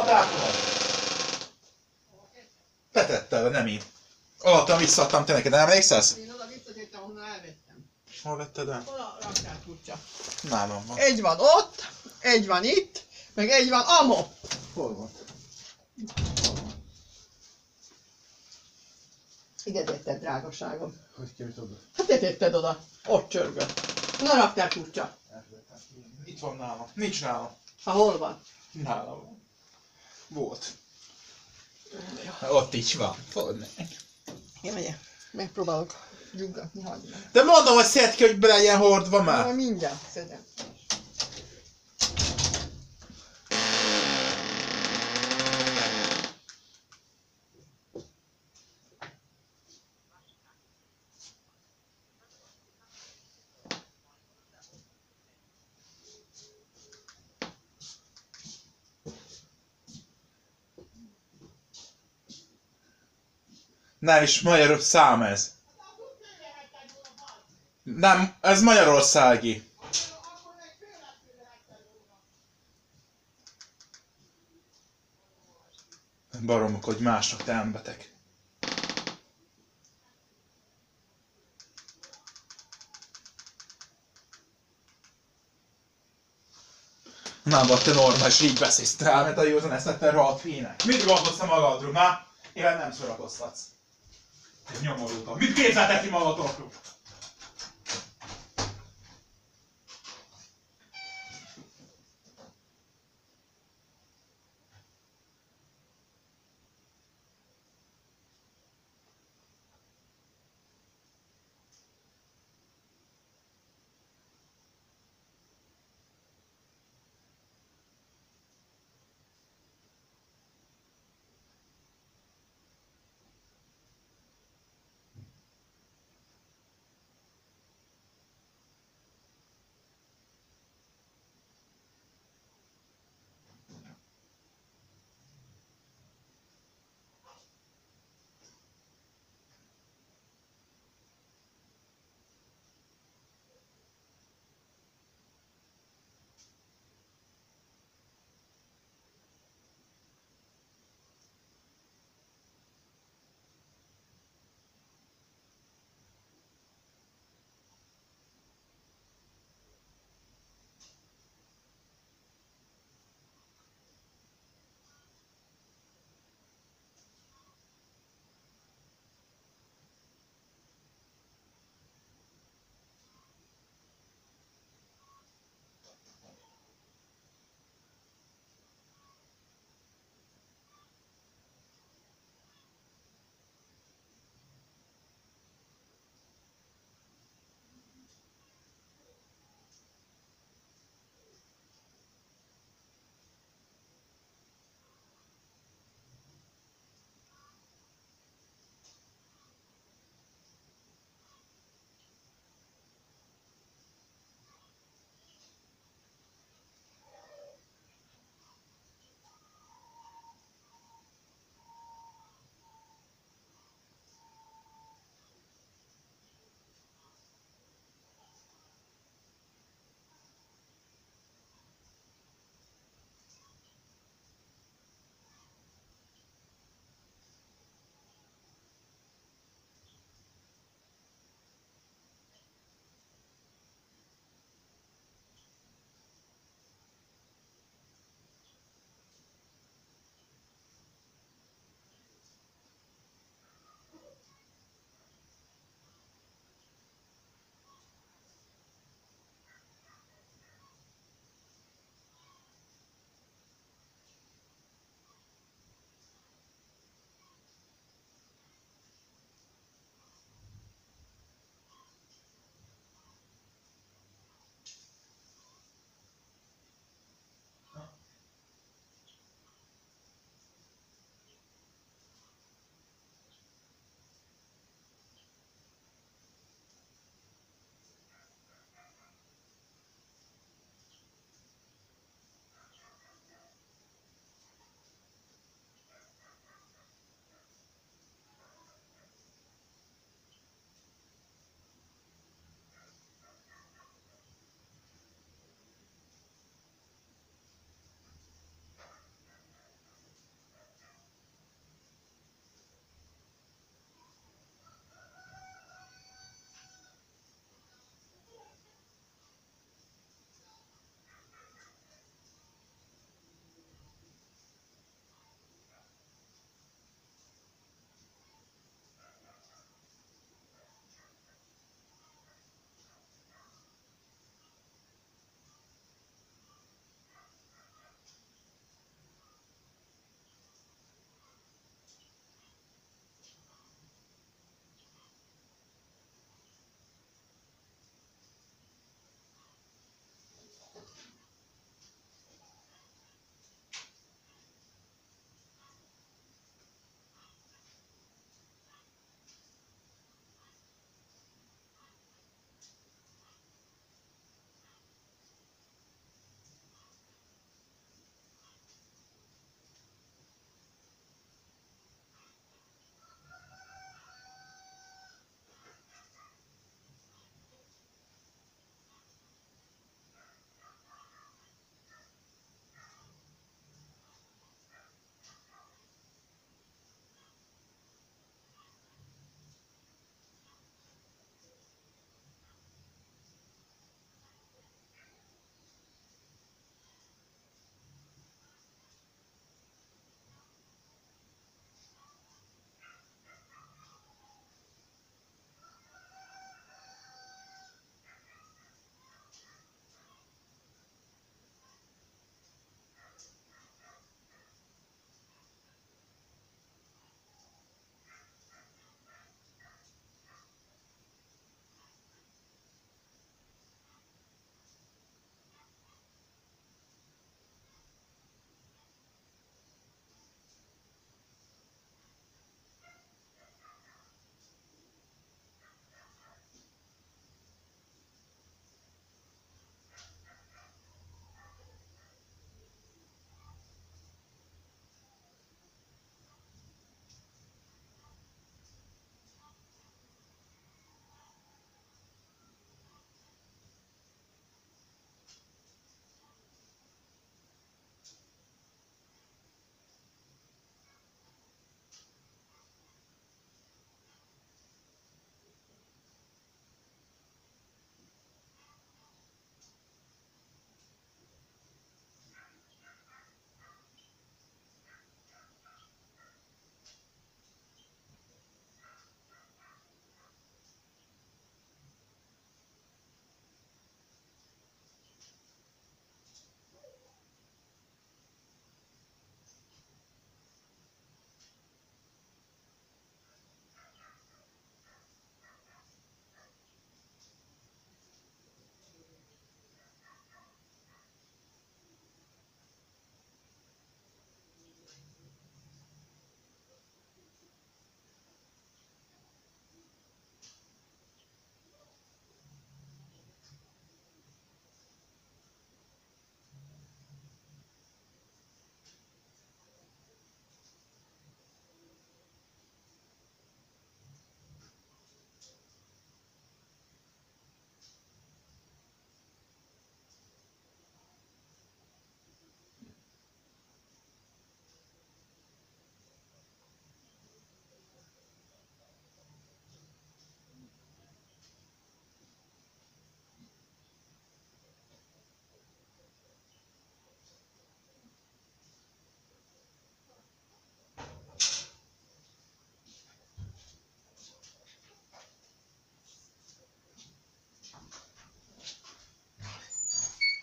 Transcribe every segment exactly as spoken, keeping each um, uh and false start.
telefonod? Te tetted, nem én. Alattam visszaadtam te neked, nem emlékszel? Én oda visszatettem, ahonnan elvettem. Hol vetted el? Hol a raktárkulcsa? Nálam van. Egy van ott, egy van itt, meg egy van amo. Hol van? Ide tetted, drágaságom. Hogy került oda? Hát te tetted oda. Ott csörgött. Na, raktárkulcsa. Itt van nálam. Nincs nálam. Ha hol van? Nálam van. Volt. Ott is van. Fogd meg. Én megyek. Megpróbálok gyuggatni, hagyd meg. De mondom, hogy szedd ki, hogy be legyen hordva Már már. mindjárt szedem. Nem is magyar szám ez. Nem, ez magyarországi. Baromok, hogy másnak te emberek. Nem vagy te normális, így beszélsz te elmet a józan ezt lettem rohadt hínek. Mit gondolsz a magadról, már? Én nem szórakoztatsz. Ez nyomorultam. Mit képzeltek ki magatokról?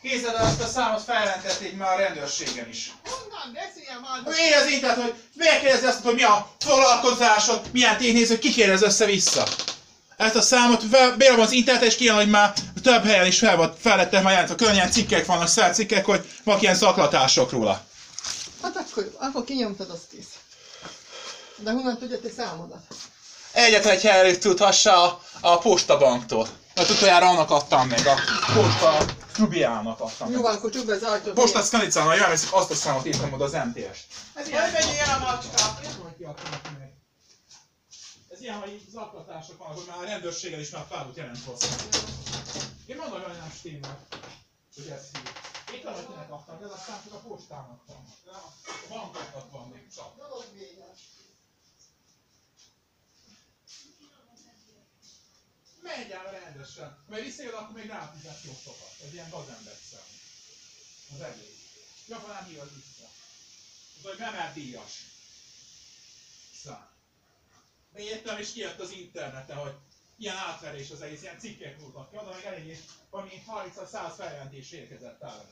Képzeld el, azt a számot feljelentették már a rendőrségen is. Honnan beszéljem már? Én az internet, hogy miért kérdezi azt, hogy mi a foglalkozásod, milyen ténynéző, ki kérdez össze-vissza. Ezt a számot beírom az internetre, és kijön, hogy már több helyen is fel, fel lettek már jelentve. Külön ilyen cikkek vannak, szercikkek, hogy vannak ilyen zaklatások róla. Hát akkor, akkor kinyomtad, azt kész. De honnan tudja te számodat? Egyetlen egy helyre tudhassa a, a postabanktól. Mert utoljára annak adtam meg, a posta Trubiának adtam Jó meg. van, akkor csukd be az ajtót. Posta Szkanicának, jön, azt a számot írtam oda az em té est. Ez ilyen, Hogy megyél el, macska? ez ilyen, hogy így zaklatások vannak, hogy már a rendőrséggel is már fáradt jelent hozzá. Én mondom, hogy nem stimmel, hogy ez hív. Itt van, hogy kinek adtam, ez a szám csak a postának van. A bankoknak van még csak. Menj el rendesen, mert visszajön, akkor még ráfizet jó sokat. Ez ilyen gazember szám. Az egész. Jobban nem hív az vissza. Az, hogy memelt díjas szám. Még értem, és kijött az interneten, hogy ilyen átverés az egész, ilyen cikkek voltak ki, oda meg eléggé valami harminc-száz feljelentés érkezett el.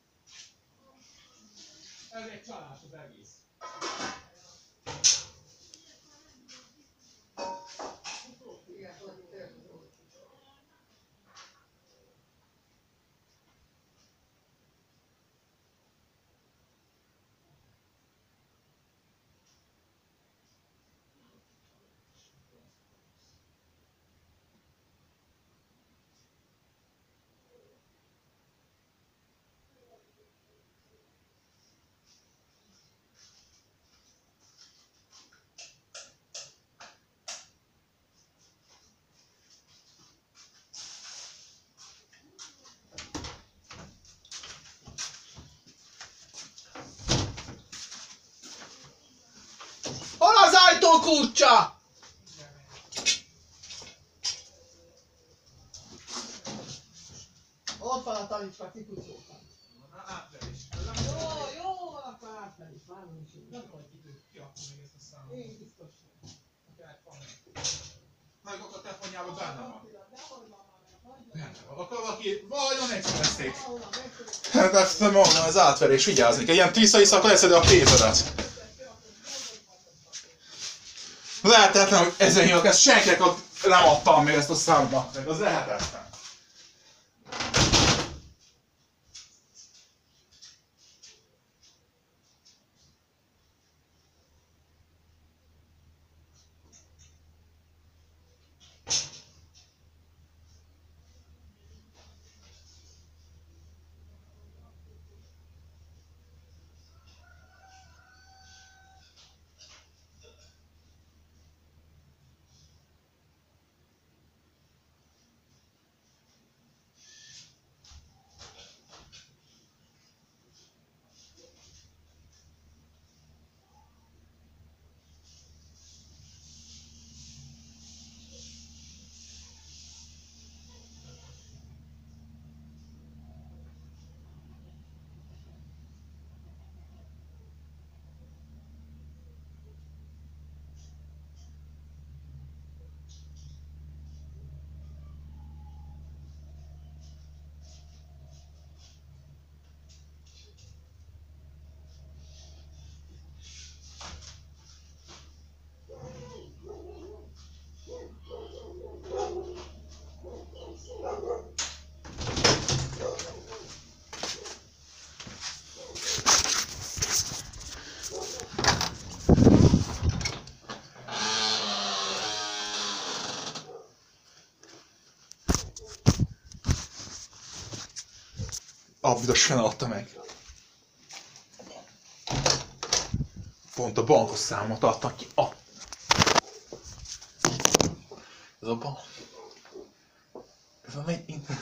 Ez egy csalás az egész. Hol az ajtó kulcsa? Ott van a talicska, kikucoltam. Átverés. Jó, jó, akkor átmegy. Várom is úgy. Nem tudom, hogy ki kiadta még ezt a számot. Én biztos. Na, akkor a telefonjában benne van. Benne van. Akkor valaki, valahogy megszerezték. Hát ezt mondom, az átverés, vigyázni kell. Ilyen tisza-isza, akkor leszed a pénzedet. Lehetetlen, hogy ezen hívok, ezt senkinek nem adtam még ezt a számot. Meg az lehetetlen. Abvidosan adta meg. Pont a bankos számot adtak ki. Ah. Ez a bank. Ez a megy internet.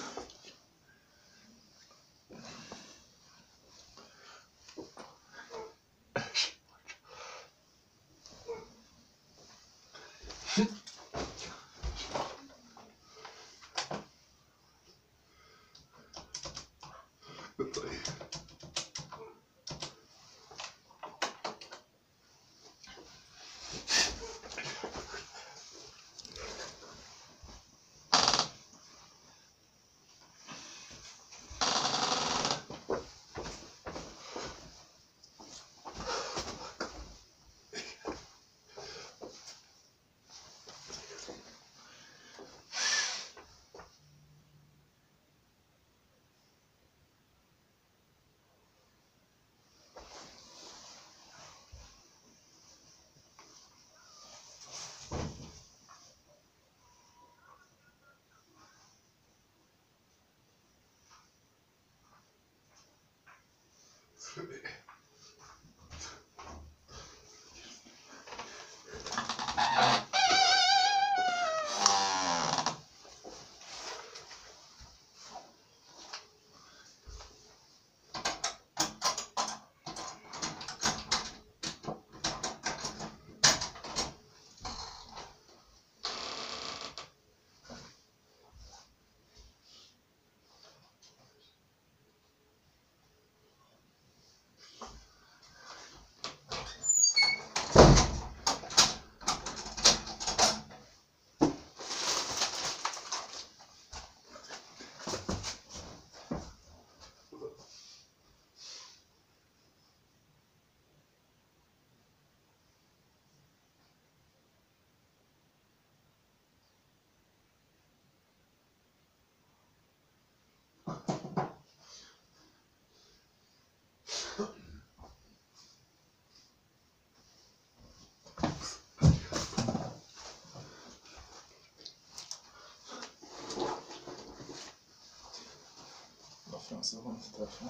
franca van trefne.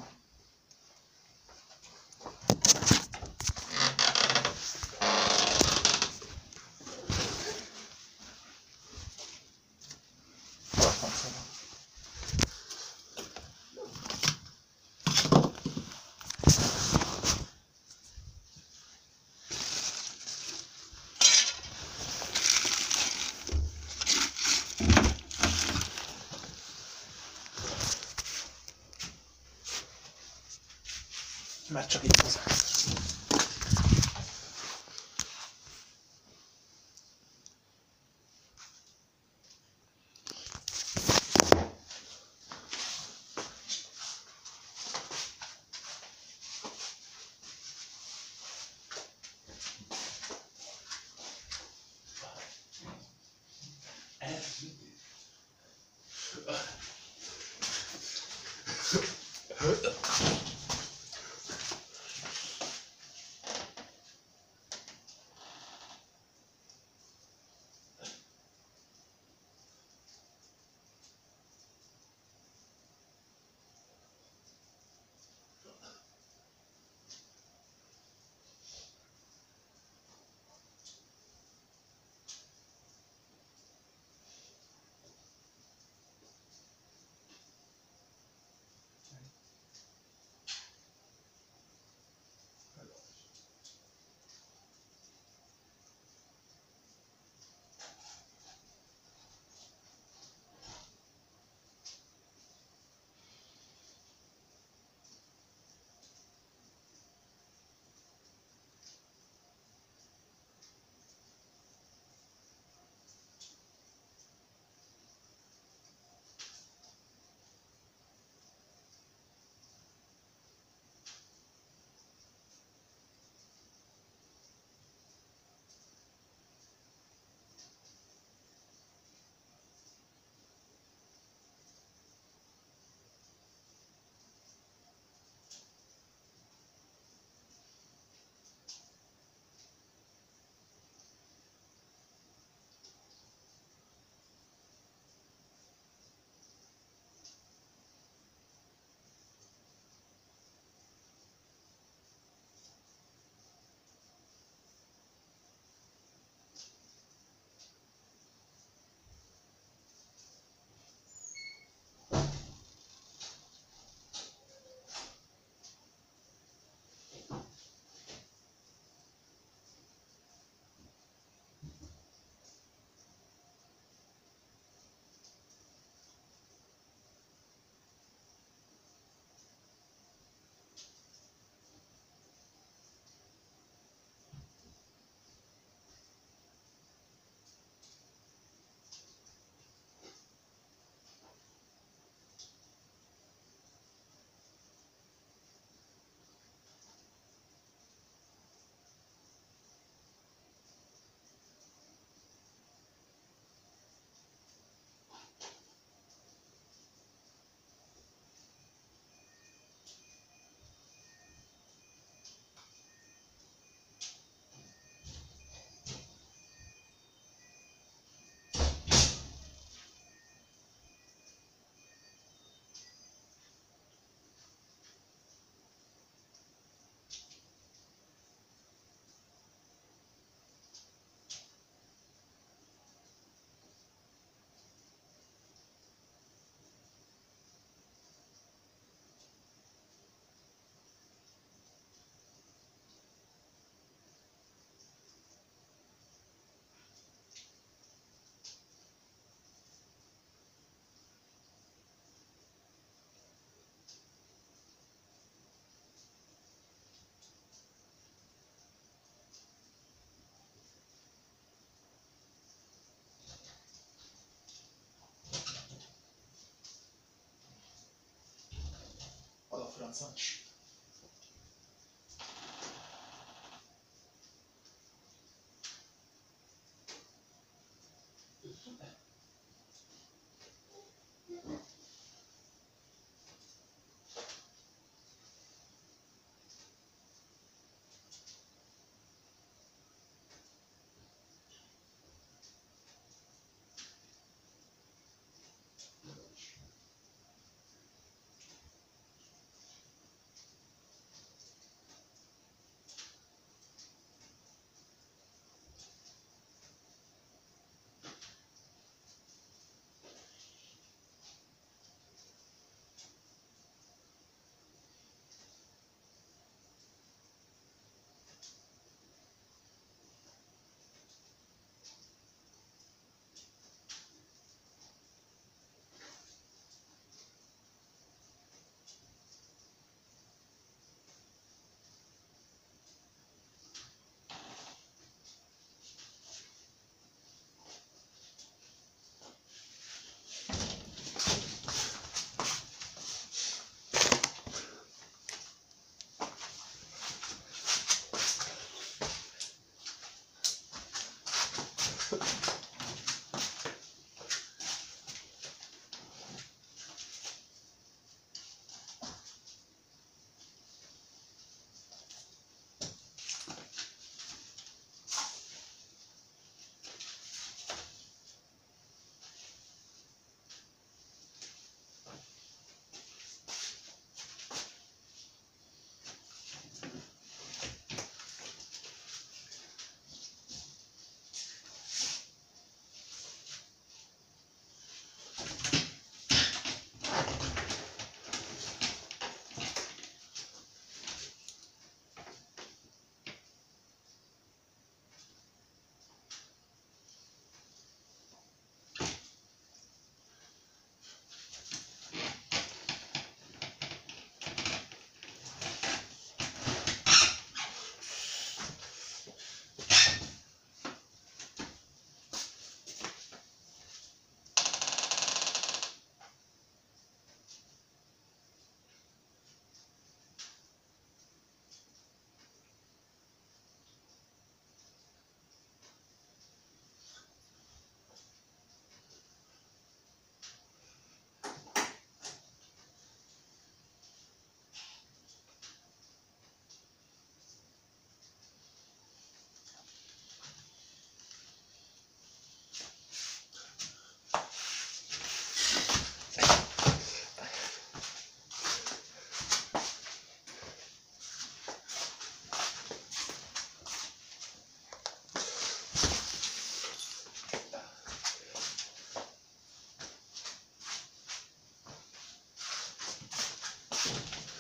Mert csak itt az. franca.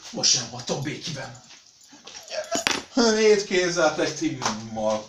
Most sem voltam békiben. Négy kézzel egy timmal.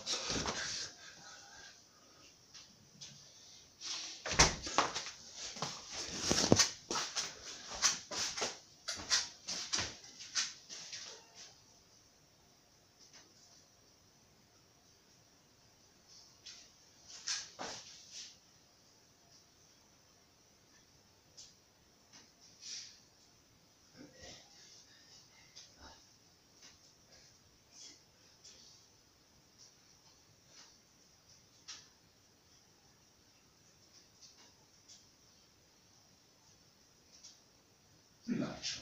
Nice.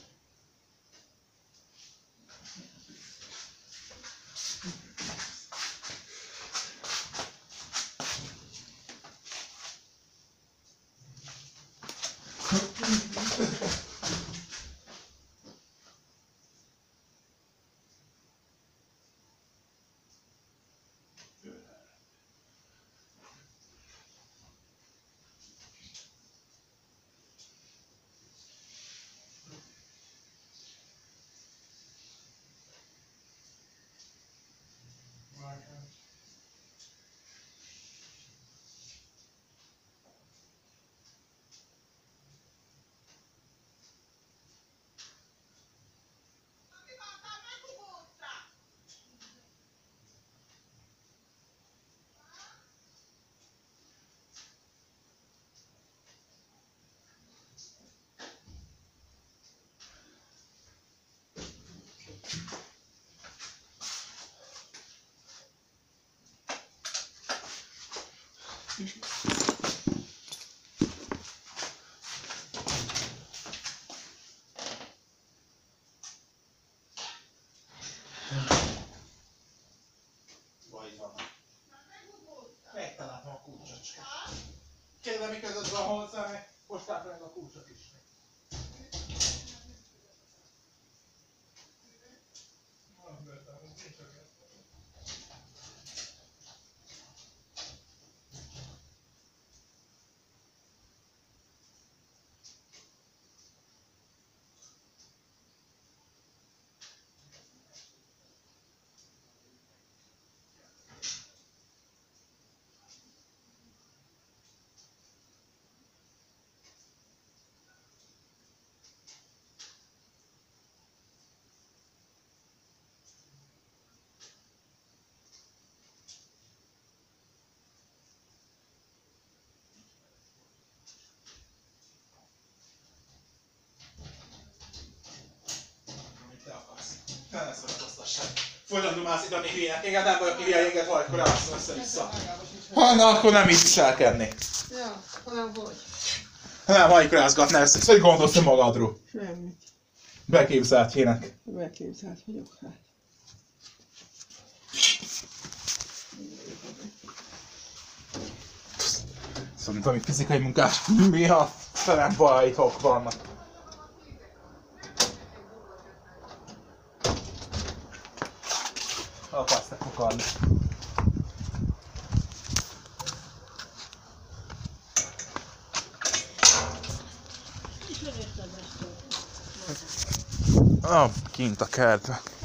Vagy van. Megtaláltam a kulcsocskát. Kérdem, mi között van hozzá, meg hozták meg a kulcsot is. Ne ne szórakoztassál. Folyton dumálsz a mi hülyének, engem nem vagyok hülyeséget, vagy akkor állsz össze-vissza. Ha, na, akkor nem így viselkedni. Ja, hanem hogy? Nem, hajkrázgatnál ezt, hogy gondolsz te magadról. Semmit. Beképzeltjének. Beképzelt vagyok, hát. Szóval, ami fizikai munkás miatt felem bajok vannak. Akarsz te fokarni. Ah, kint a kertben.